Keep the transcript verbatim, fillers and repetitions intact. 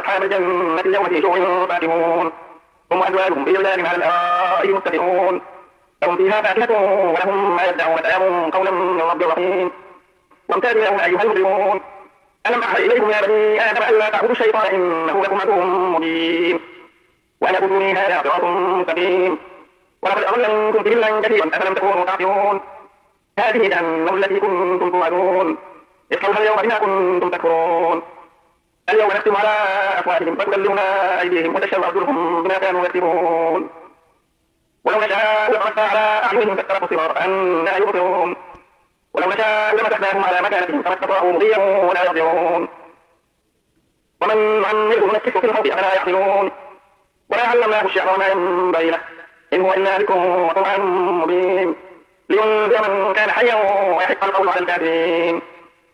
أصحاب الجنة اليوم في شغل فاكهون هم وأزواجهم في ظلال على الأرائك متكئون لهم فيها فاكهة ولهم ما يدعون سلام قولا من رب رحيم وامتازوا لهم أيها المجرمون ألم أعهد إليكم يا بني آدم ألا تعبدوا الشيطان إنه لكم عدو مبين وأن اعبدوني هذا صراط مستقيم ولقد أضل منكم جبلا كثيرا أفلم تكونوا تعقلون هذه جهنم التي كنتم توعدون اصلوها اليوم بما كنتم تكفرون اليوم نختم على أفواههم وتكلمنا أيديهم وتشهد أرجلهم بما كانوا يكسبون ولو نشاء لطمسنا على أعينهم فاستبقوا الصراط أنى يبصرون ولو نشاء لمسخناهم على مكانتهم فما استطاعوا مضيا ولا يرجعون ومن نعمره نسكه في الأرض أفلا يعقلون ولا علمناه الشعر وما ينبغي له إن هو إلا ذكر وقرآن مبين لينذر من كان حيا ويحق القول على الكافرين